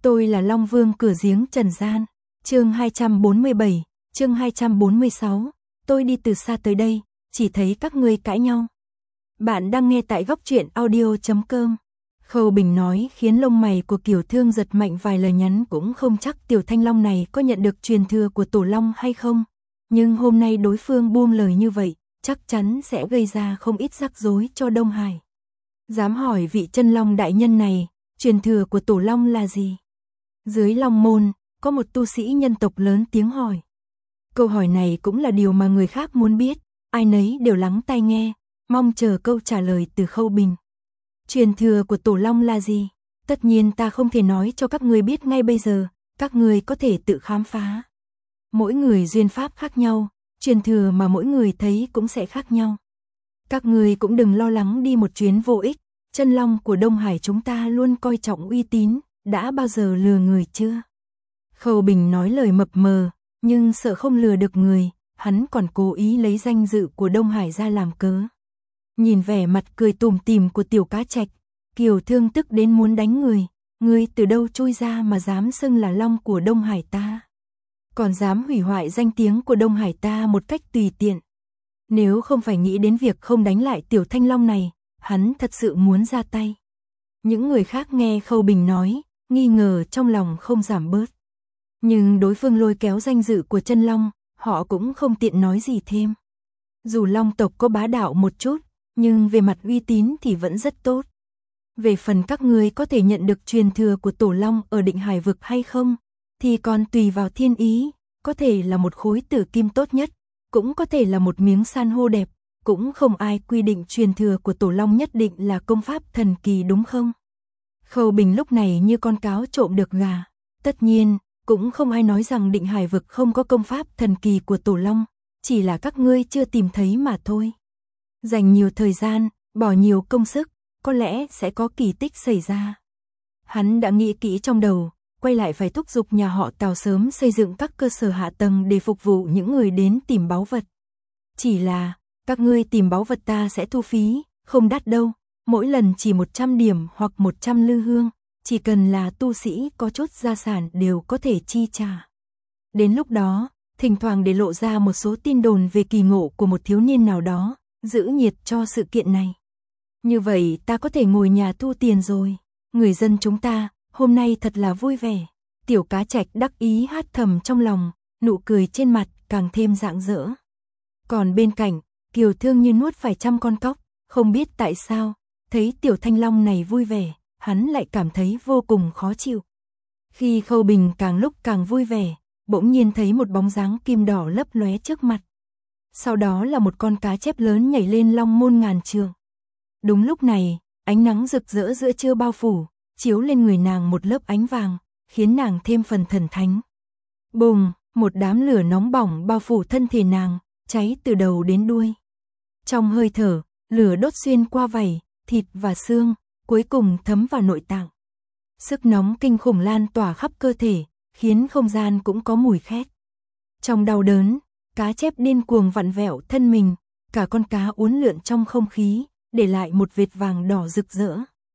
Tôi là Long Vương cửa giếng trần gian. Chương 247, chương 246. Tôi đi từ xa tới đây, chỉ thấy các ngươi cãi nhau. Bạn đang nghe tại goctruyện.audio.com. Khâu Bình nói khiến lông mày của Kiều Thương giật mạnh, vài lời nhắn cũng không chắc Tiểu Thanh Long này có nhận được truyền thừa của Tổ Long hay không. Nhưng hôm nay đối phương buông lời như vậy, chắc chắn sẽ gây ra không ít rắc rối cho Đông Hải. Dám hỏi vị chân long đại nhân này, truyền thừa của Tổ Long là gì? Dưới Long Môn, có một tu sĩ nhân tộc lớn tiếng hỏi. Câu hỏi này cũng là điều mà người khác muốn biết, ai nấy đều lắng tai nghe, mong chờ câu trả lời từ Khâu Bình. Truyền thừa của Tổ Long là gì? Tất nhiên ta không thể nói cho các ngươi biết ngay bây giờ, các ngươi có thể tự khám phá. Mỗi người duyên pháp khác nhau, truyền thừa mà mỗi người thấy cũng sẽ khác nhau. Các ngươi cũng đừng lo lắng đi một chuyến vô ích, chân long của Đông Hải chúng ta luôn coi trọng uy tín, đã bao giờ lừa người chưa? Khâu Bình nói lời mập mờ, nhưng sợ không lừa được người, hắn còn cố ý lấy danh dự của Đông Hải ra làm cớ. Nhìn vẻ mặt cười tủm tỉm của Tiểu Cá Trạch, Kiều Thương tức đến muốn đánh người. Ngươi từ đâu chui ra mà dám xưng là long của Đông Hải ta? Còn dám hủy hoại danh tiếng của Đông Hải ta một cách tùy tiện. Nếu không phải nghĩ đến việc không đánh lại Tiểu Thanh Long này, hắn thật sự muốn ra tay. Những người khác nghe Khâu Bình nói, nghi ngờ trong lòng không giảm bớt. Nhưng đối phương lôi kéo danh dự của chân long, họ cũng không tiện nói gì thêm. Dù long tộc có bá đạo một chút, nhưng về mặt uy tín thì vẫn rất tốt. Về phần các ngươi có thể nhận được truyền thừa của Tổ Long ở Định Hải vực hay không, thì còn tùy vào thiên ý, có thể là một khối tử kim tốt nhất, cũng có thể là một miếng san hô đẹp, cũng không ai quy định truyền thừa của Tổ Long nhất định là công pháp thần kỳ đúng không? Khâu Bình lúc này như con cáo trộm được gà. Tất nhiên, cũng không ai nói rằng Định Hải vực không có công pháp thần kỳ của Tổ Long, chỉ là các ngươi chưa tìm thấy mà thôi. Dành nhiều thời gian, bỏ nhiều công sức, có lẽ sẽ có kỳ tích xảy ra. Hắn đã nghĩ kỹ trong đầu, quay lại phải thúc giục nhà họ Tào sớm xây dựng các cơ sở hạ tầng để phục vụ những người đến tìm báu vật. Chỉ là, các ngươi tìm báu vật ta sẽ thu phí, không đắt đâu, mỗi lần chỉ 100 điểm hoặc 100 lư hương, chỉ cần là tu sĩ có chút gia sản đều có thể chi trả. Đến lúc đó, thỉnh thoảng để lộ ra một số tin đồn về kỳ ngộ của một thiếu niên nào đó, giữ nhiệt cho sự kiện này. Như vậy ta có thể ngồi nhà thu tiền rồi. Người dân chúng ta, hôm nay thật là vui vẻ. Tiểu Cá Trạch đắc ý hát thầm trong lòng, nụ cười trên mặt càng thêm rạng rỡ. Còn bên cạnh, Kiều Thương như nuốt phải trăm con cóc, không biết tại sao, thấy Tiểu Thanh Long này vui vẻ, hắn lại cảm thấy vô cùng khó chịu. Khi Khâu Bình càng lúc càng vui vẻ, bỗng nhiên thấy một bóng dáng kim đỏ lấp lóe trước mặt. Sau đó là một con cá chép lớn nhảy lên Long Môn ngàn trượng. Đúng lúc này, ánh nắng rực rỡ giữa trưa bao phủ, chiếu lên người nàng một lớp ánh vàng, khiến nàng thêm phần thần thánh. Bùng, một đám lửa nóng bỏng bao phủ thân thể nàng, cháy từ đầu đến đuôi. Trong hơi thở, lửa đốt xuyên qua vảy, thịt và xương, cuối cùng thấm vào nội tạng. Sức nóng kinh khủng lan tỏa khắp cơ thể, khiến không gian cũng có mùi khét. Trong đau đớn, cá chép điên cuồng vặn vẹo thân mình, cả con cá uốn lượn trong không khí, để lại một vệt vàng đỏ rực rỡ.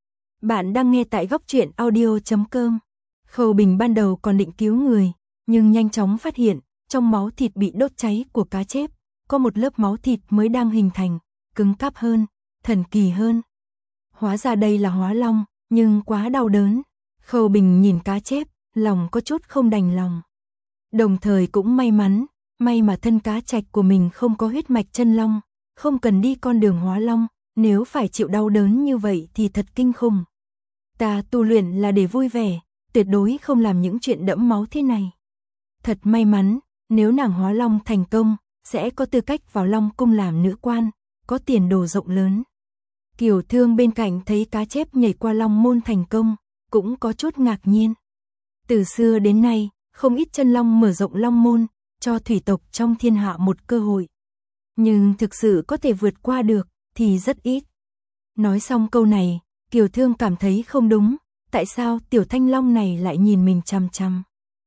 Bạn đang nghe tại goctruyện.audio.com. Khâu Bình ban đầu còn định cứu người, nhưng nhanh chóng phát hiện, trong máu thịt bị đốt cháy của cá chép, có một lớp máu thịt mới đang hình thành, cứng cáp hơn, thần kỳ hơn. Hóa ra đây là hóa long, nhưng quá đau đớn. Khâu Bình nhìn cá chép, lòng có chút không đành lòng. Đồng thời cũng may mắn, may mà thân Cá Trạch của mình không có huyết mạch chân long, không cần đi con đường hóa long, nếu phải chịu đau đớn như vậy thì thật kinh khủng. Ta tu luyện là để vui vẻ, tuyệt đối không làm những chuyện đẫm máu thế này. Thật may mắn, nếu nàng hóa long thành công, sẽ có tư cách vào Long cung làm nữ quan, có tiền đồ rộng lớn. Kiều Thương bên cạnh thấy cá chép nhảy qua Long Môn thành công, cũng có chút ngạc nhiên. Từ xưa đến nay, không ít chân long mở rộng Long Môn, cho thủy tộc trong thiên hạ một cơ hội. Nhưng thực sự có thể vượt qua được, thì rất ít. Nói xong câu này, Kiều Thương cảm thấy không đúng, tại sao Tiểu Thanh Long này lại nhìn mình chằm chằm.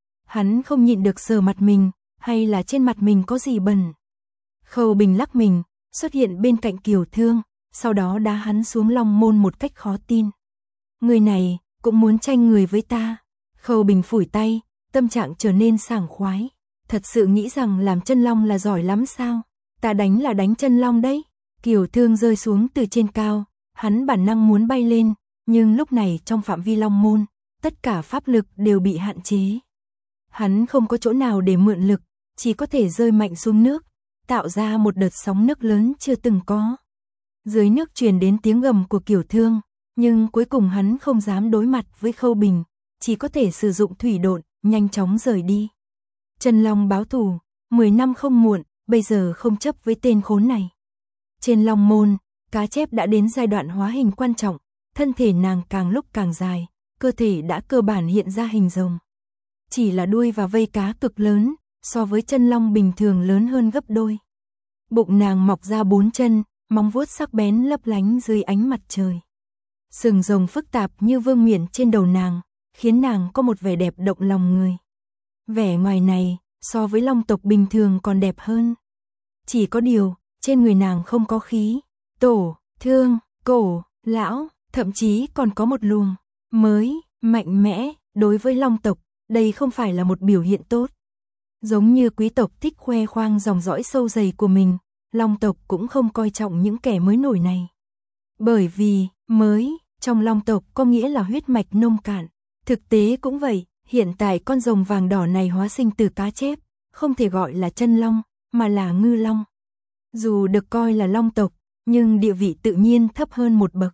Hắn không nhịn được sờ mặt mình, hay là trên mặt mình có gì bẩn. Khâu Bình lắc mình, xuất hiện bên cạnh Kiều Thương, sau đó đá hắn xuống Long Môn một cách khó tin. Người này, cũng muốn tranh người với ta. Khâu Bình phủi tay, tâm trạng trở nên sảng khoái. Thật sự nghĩ rằng làm chân long là giỏi lắm sao? Ta đánh là đánh chân long đấy. Kiều Thương rơi xuống từ trên cao, hắn bản năng muốn bay lên, nhưng lúc này trong phạm vi long môn, tất cả pháp lực đều bị hạn chế. Hắn không có chỗ nào để mượn lực, chỉ có thể rơi mạnh xuống nước, tạo ra một đợt sóng nước lớn chưa từng có. Dưới nước truyền đến tiếng gầm của Kiều Thương, nhưng cuối cùng hắn không dám đối mặt với Khâu Bình, chỉ có thể sử dụng thủy độn, nhanh chóng rời đi. Chân long báo thù, 10 năm không muộn, bây giờ không chấp với tên khốn này. Trên long môn, cá chép đã đến giai đoạn hóa hình quan trọng, thân thể nàng càng lúc càng dài, cơ thể đã cơ bản hiện ra hình rồng. Chỉ là đuôi và vây cá cực lớn, so với chân long bình thường lớn hơn gấp đôi. Bụng nàng mọc ra 4 chân, móng vuốt sắc bén lấp lánh dưới ánh mặt trời. Sừng rồng phức tạp như vương miện trên đầu nàng, khiến nàng có một vẻ đẹp động lòng người. Vẻ ngoài này, so với long tộc bình thường còn đẹp hơn. Chỉ có điều, trên người nàng không có khí, tổ, thương, cổ, lão, thậm chí còn có một luồng mới, mạnh mẽ. Đối với long tộc, đây không phải là một biểu hiện tốt. Giống như quý tộc thích khoe khoang dòng dõi sâu dày của mình, long tộc cũng không coi trọng những kẻ mới nổi này. Bởi vì, mới, trong long tộc có nghĩa là huyết mạch nông cạn. Thực tế cũng vậy, hiện tại con rồng vàng đỏ này hóa sinh từ cá chép, không thể gọi là chân long, mà là ngư long. Dù được coi là long tộc, nhưng địa vị tự nhiên thấp hơn một bậc.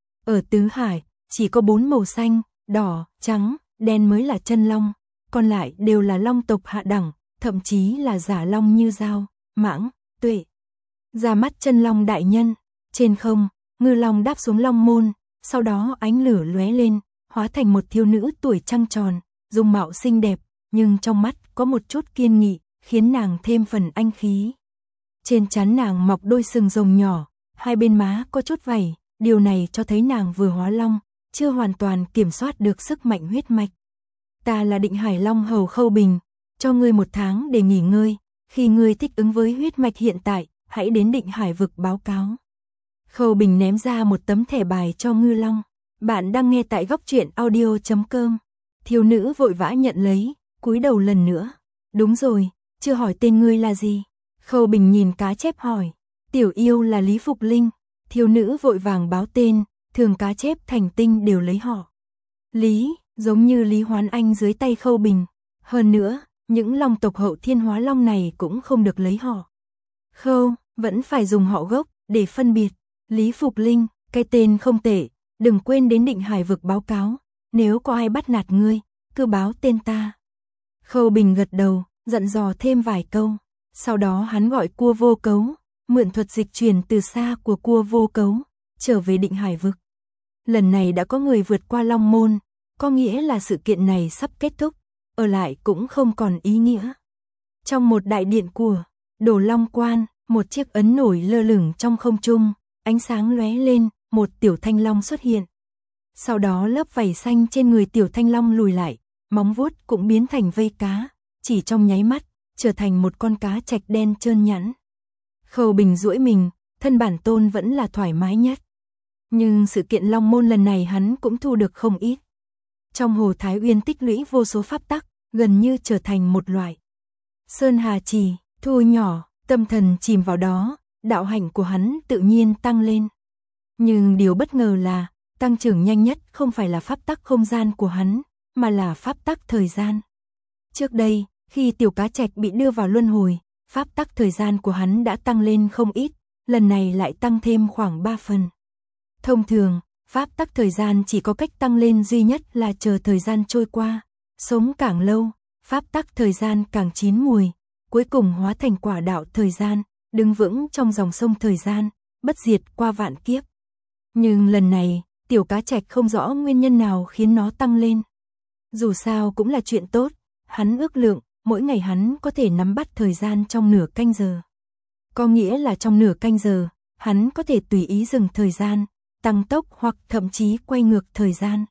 Ở tứ hải, chỉ có 4 màu xanh, đỏ, trắng, đen mới là chân long, còn lại đều là long tộc hạ đẳng, thậm chí là giả long như dao, mãng, tuệ. Ra mắt chân long đại nhân, trên không, ngư long đáp xuống long môn, sau đó ánh lửa lóe lên, hóa thành một thiếu nữ tuổi trăng tròn, dung mạo xinh đẹp, nhưng trong mắt có một chút kiên nghị, khiến nàng thêm phần anh khí. Trên trán nàng mọc đôi sừng rồng nhỏ, hai bên má có chút vảy, điều này cho thấy nàng vừa hóa long, chưa hoàn toàn kiểm soát được sức mạnh huyết mạch. Ta là Định Hải Long hầu Khâu Bình, cho ngươi 1 tháng để nghỉ ngơi, khi ngươi thích ứng với huyết mạch hiện tại, hãy đến Định Hải vực báo cáo. Khâu Bình ném ra một tấm thẻ bài cho ngư long. Bạn đang nghe tại góc truyện audio.com. Thiếu nữ vội vã nhận lấy, cúi đầu lần nữa. Đúng rồi, chưa hỏi tên ngươi là gì? Khâu Bình nhìn cá chép hỏi. Tiểu yêu là Lý Phục Linh. Thiếu nữ vội vàng báo tên, thường cá chép thành tinh đều lấy họ Lý, giống như Lý Hoán Anh dưới tay Khâu Bình. Hơn nữa, những long tộc hậu thiên hóa long này cũng không được lấy họ Khâu, vẫn phải dùng họ gốc để phân biệt. Lý Phục Linh, cái tên không tệ, đừng quên đến Định Hải vực báo cáo, nếu có ai bắt nạt ngươi, cứ báo tên ta. Khâu Bình gật đầu, dặn dò thêm vài câu, sau đó hắn gọi Cua Vô Cấu, mượn thuật dịch chuyển từ xa của Cua Vô Cấu, trở về Định Hải vực. Lần này đã có người vượt qua long môn, có nghĩa là sự kiện này sắp kết thúc, ở lại cũng không còn ý nghĩa. Trong một đại điện của Đồ Long Quan, một chiếc ấn nổi lơ lửng trong không trung, ánh sáng lóe lên, một tiểu thanh long xuất hiện. Sau đó lớp vảy xanh trên người tiểu thanh long lùi lại, móng vuốt cũng biến thành vây cá, chỉ trong nháy mắt, trở thành một con cá trạch đen trơn nhẵn. Khâu Bình duỗi mình, thân bản tôn vẫn là thoải mái nhất. Nhưng sự kiện long môn lần này hắn cũng thu được không ít. Trong hồ Thái Uyên tích lũy vô số pháp tắc, gần như trở thành một loại sơn hà trì, thu nhỏ, tâm thần chìm vào đó, đạo hạnh của hắn tự nhiên tăng lên. Nhưng điều bất ngờ là, tăng trưởng nhanh nhất không phải là pháp tắc không gian của hắn, mà là pháp tắc thời gian. Trước đây, khi tiểu cá trạch bị đưa vào luân hồi, pháp tắc thời gian của hắn đã tăng lên không ít, lần này lại tăng thêm khoảng 3 phần. Thông thường, pháp tắc thời gian chỉ có cách tăng lên duy nhất là chờ thời gian trôi qua, sống càng lâu, pháp tắc thời gian càng chín mùi, cuối cùng hóa thành quả đạo thời gian, đứng vững trong dòng sông thời gian, bất diệt qua vạn kiếp. Nhưng lần này, tiểu cá trạch không rõ nguyên nhân nào khiến nó tăng lên. Dù sao cũng là chuyện tốt, hắn ước lượng, mỗi ngày hắn có thể nắm bắt thời gian trong nửa canh giờ. Có nghĩa là trong nửa canh giờ, hắn có thể tùy ý dừng thời gian, tăng tốc hoặc thậm chí quay ngược thời gian.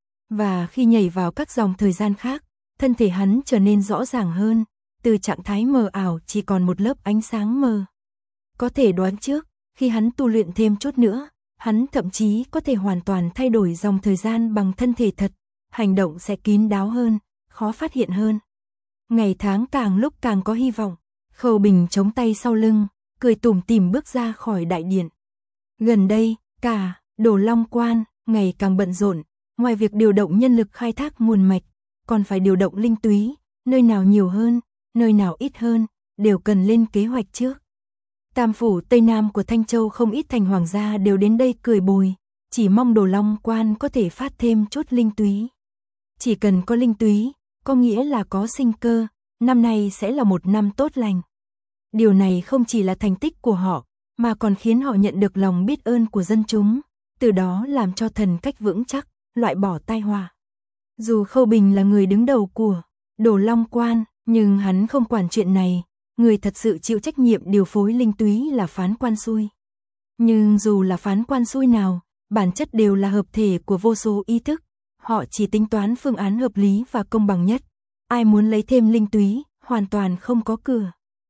Và khi nhảy vào các dòng thời gian khác, thân thể hắn trở nên rõ ràng hơn, từ trạng thái mờ ảo chỉ còn một lớp ánh sáng mờ. Có thể đoán trước, khi hắn tu luyện thêm chút nữa, hắn thậm chí có thể hoàn toàn thay đổi dòng thời gian bằng thân thể thật, hành động sẽ kín đáo hơn, khó phát hiện hơn. Ngày tháng càng lúc càng có hy vọng, Khâu Bình chống tay sau lưng, cười tủm tỉm bước ra khỏi đại điện. Gần đây, cả Đồ Long Quan ngày càng bận rộn, ngoài việc điều động nhân lực khai thác nguồn mạch, còn phải điều động linh túy, nơi nào nhiều hơn, nơi nào ít hơn, đều cần lên kế hoạch trước. Tam phủ Tây Nam của Thanh Châu không ít thành hoàng gia đều đến đây cười bồi, chỉ mong Đồ Long Quan có thể phát thêm chút linh túy. Chỉ cần có linh túy, có nghĩa là có sinh cơ, năm nay sẽ là một năm tốt lành. Điều này không chỉ là thành tích của họ, mà còn khiến họ nhận được lòng biết ơn của dân chúng, từ đó làm cho thần cách vững chắc, loại bỏ tai họa. Dù Khâu Bình là người đứng đầu của Đồ Long Quan, nhưng hắn không quản chuyện này, người thật sự chịu trách nhiệm điều phối linh túy là phán quan xui. Nhưng dù là phán quan xui nào, bản chất đều là hợp thể của vô số ý thức, họ chỉ tính toán phương án hợp lý và công bằng nhất. Ai muốn lấy thêm linh túy, hoàn toàn không có cửa.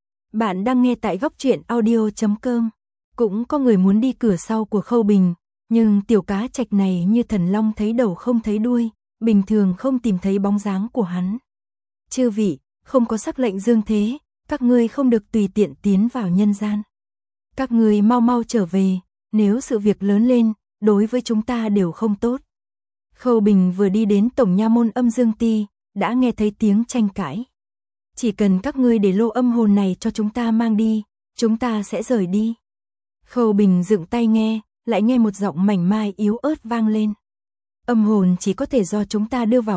Bạn đang nghe tại góc truyện audio.com. Cũng có người muốn đi cửa sau của Khâu Bình, nhưng tiểu cá trạch này như thần long thấy đầu không thấy đuôi, bình thường không tìm thấy bóng dáng của hắn. Chư vị, không có sắc lệnh dương thế, các ngươi không được tùy tiện tiến vào nhân gian. Các ngươi mau mau trở về, nếu sự việc lớn lên, đối với chúng ta đều không tốt. Khâu Bình vừa đi đến tổng nha môn Âm Dương Ti, đã nghe thấy tiếng tranh cãi. Chỉ cần các ngươi để lô âm hồn này cho chúng ta mang đi, chúng ta sẽ rời đi. Khâu Bình dựng tai nghe, lại nghe một giọng mảnh mai yếu ớt vang lên. Âm hồn chỉ có thể do chúng ta đưa vào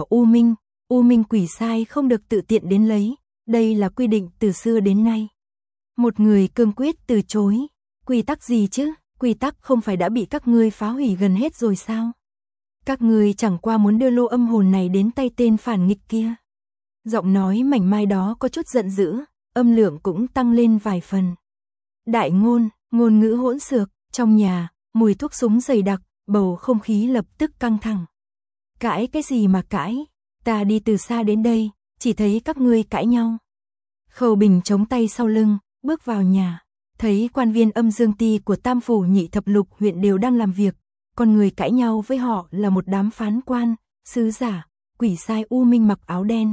U Minh quỷ sai không được tự tiện đến lấy, đây là quy định từ xưa đến nay. Một người cương quyết từ chối, quy tắc gì chứ, quy tắc không phải đã bị các ngươi phá hủy gần hết rồi sao? Các ngươi chẳng qua muốn đưa lô âm hồn này đến tay tên phản nghịch kia. Giọng nói mảnh mai đó có chút giận dữ, âm lượng cũng tăng lên vài phần. Đại ngôn, ngôn ngữ hỗn xược, trong nhà, mùi thuốc súng dày đặc, bầu không khí lập tức căng thẳng. Cãi cái gì mà cãi, ta đi từ xa đến đây, chỉ thấy các ngươi cãi nhau. Khâu Bình chống tay sau lưng, bước vào nhà, thấy quan viên Âm Dương Ti của Tam phủ Nhị Thập Lục huyện đều đang làm việc, còn người cãi nhau với họ là một đám phán quan, sứ giả, quỷ sai U Minh mặc áo đen.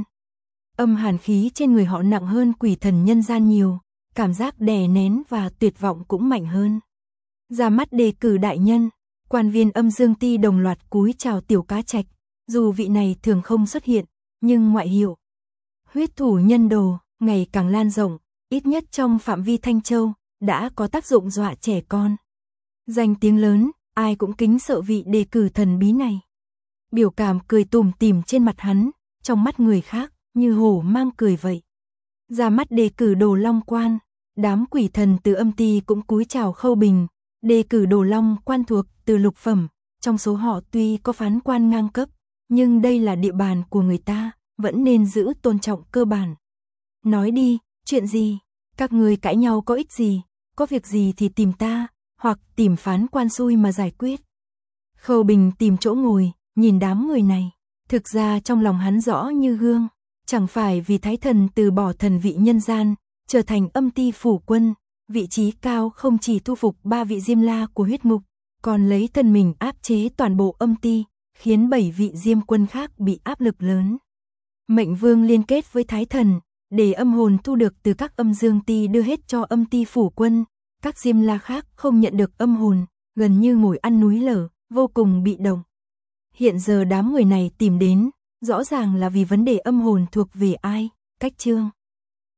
Âm hàn khí trên người họ nặng hơn quỷ thần nhân gian nhiều, cảm giác đè nén và tuyệt vọng cũng mạnh hơn. Ra mắt đề cử đại nhân, quan viên Âm Dương Ti đồng loạt cúi chào tiểu cá trạch, dù vị này thường không xuất hiện, nhưng ngoại hiệu huyết thủ nhân đồ ngày càng lan rộng, ít nhất trong phạm vi Thanh Châu, đã có tác dụng dọa trẻ con. Danh tiếng lớn, ai cũng kính sợ vị đề cử thần bí này. Biểu cảm cười tủm tỉm trên mặt hắn, trong mắt người khác, như hổ mang cười vậy. Ra mắt đề cử Đồ Long Quan, đám quỷ thần từ Âm Ti cũng cúi chào Khâu Bình, đề cử Đồ Long Quan thuộc từ lục phẩm, trong số họ tuy có phán quan ngang cấp, nhưng đây là địa bàn của người ta, vẫn nên giữ tôn trọng cơ bản. Nói đi, chuyện gì? Các ngươi cãi nhau có ích gì? Có việc gì thì tìm ta, hoặc tìm phán quan xui mà giải quyết. Khâu Bình tìm chỗ ngồi, nhìn đám người này. Thực ra trong lòng hắn rõ như gương, chẳng phải vì Thái Thần từ bỏ thần vị nhân gian, trở thành Âm Ti phủ quân, vị trí cao không chỉ thu phục 3 vị Diêm La của huyết ngục, còn lấy thân mình áp chế toàn bộ Âm Ti, khiến 7 vị Diêm quân khác bị áp lực lớn. Mệnh Vương liên kết với Thái Thần, để âm hồn thu được từ các Âm Dương Ti đưa hết cho Âm Ti phủ quân, các Diêm La khác không nhận được âm hồn, gần như ngồi ăn núi lở, vô cùng bị động. Hiện giờ đám người này tìm đến, rõ ràng là vì vấn đề âm hồn thuộc về ai, Cách Chương.